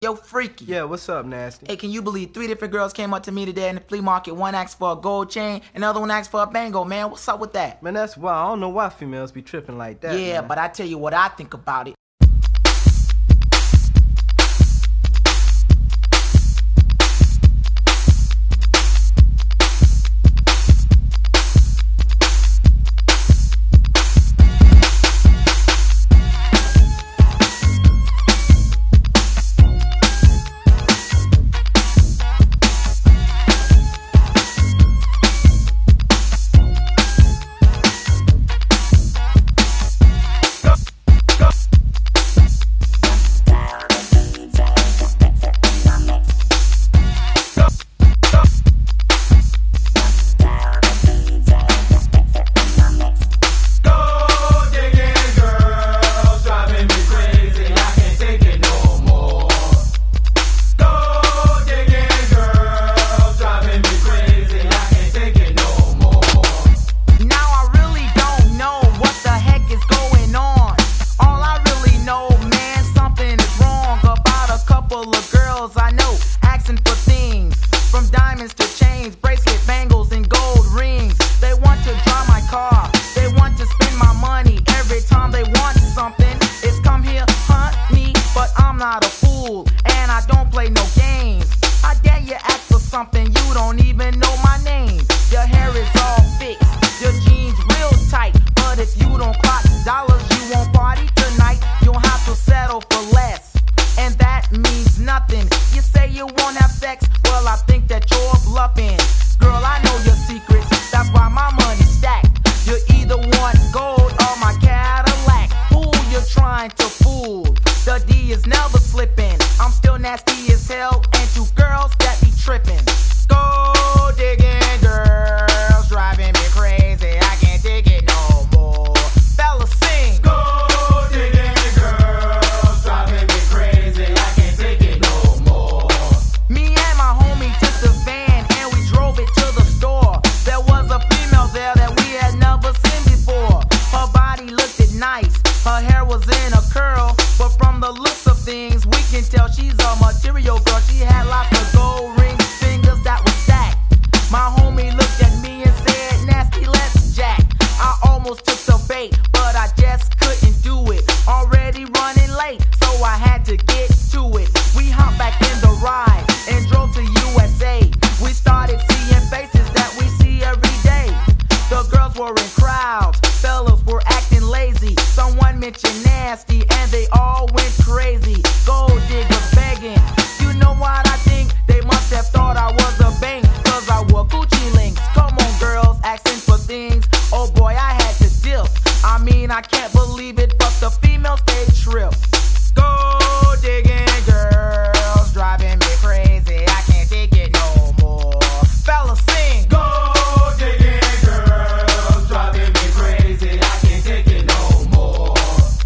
Yo, Freaky. Yeah, what's up, Nasty? Hey, can you believe 3 different girls came up to me today in the flea market? One asked for a gold chain, and the other one asked for a bango, man. What's up with that? Man, that's wild. I don't know why females be tripping like that. Yeah, man. but I tell you what I think about it. I know, asking for things from diamonds to chains, bracelet, bangles, and gold rings. They want to drive my car, they want to spend my money. Every time they want something, it's come here, hunt me. But I'm not a fool, and I don't play no games. I dare you ask for something, you don't even know my name. Your hair is all fixed, your jeans real tight. But if you don't clock dollars, you won't party tonight. You'll have to settle for less, and that means nothing. You say you won't have sex, well I think that you're bluffing. Girl, I know your secrets, that's why my money's stacked. You either want gold or my Cadillac. Who you're trying to fool? The D is never slipping. I'm still nasty as hell, and 2 girls that be tripping. Gold digging girls driving me crazy. I can't take it no more. Fellas, sing. Gold digging girls driving me crazy. I can't take it no more. Me and my homie took the van and we drove it to the store. There was a female there that we had never seen before. Her body looked nice, her hair was in a curl, but from the looks of things we can tell she's a material girl. She had lots of gold rings, fingers that were stacked. My homie looked at me and said, nasty, let's jack. I almost took the bait, but I just couldn't do it. Already running late, so I had to get to it. We hopped back in the ride and drove to USA. We started seeing faces that we see every day. The girls were in crowds, fellas were acting lazy. Someone mentioned nasty and they all went crazy. Gold diggers begging. You know what I think? They must have thought I was a bank, cause I wore Gucci links. Come on girls, asking for things. Oh boy, I had to dip. I mean, I can't believe it, but the females, they trip. Gold digging girls driving me crazy. I can't take it no more. Fellas, sing. Gold digging girls driving me crazy. I can't take it no more.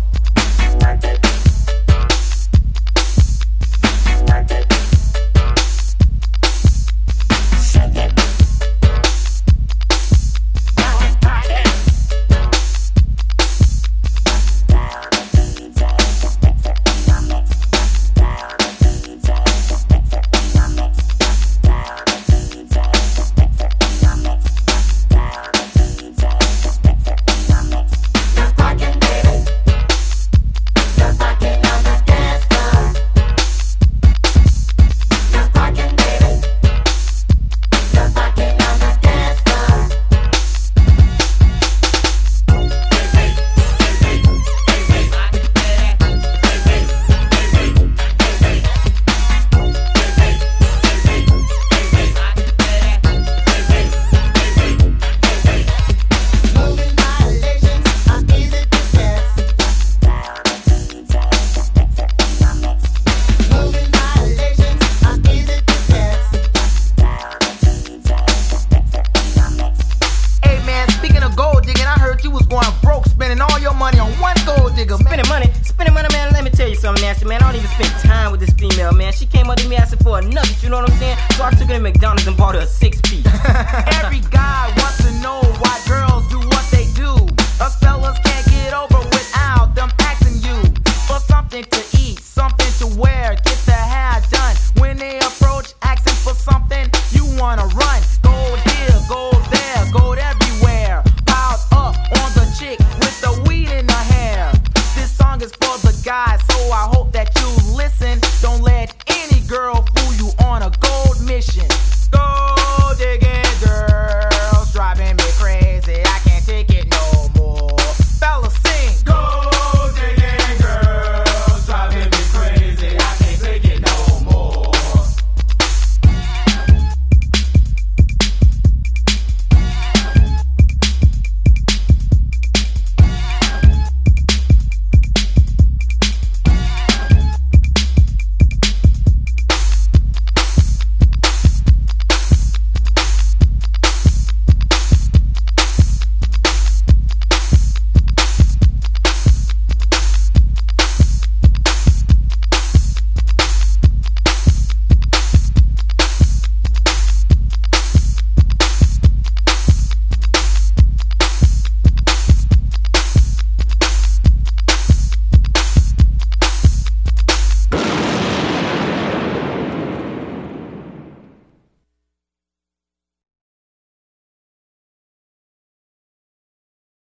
Man, let me tell you something, nasty, man. I don't even spend time with this female, man. She came up to me asking for a nugget, you know what I'm saying? So I took her to McDonald's and bought her a 6-piece. Every guy wants to know why girls do what they do. Us fellas can't get over without them asking you for something to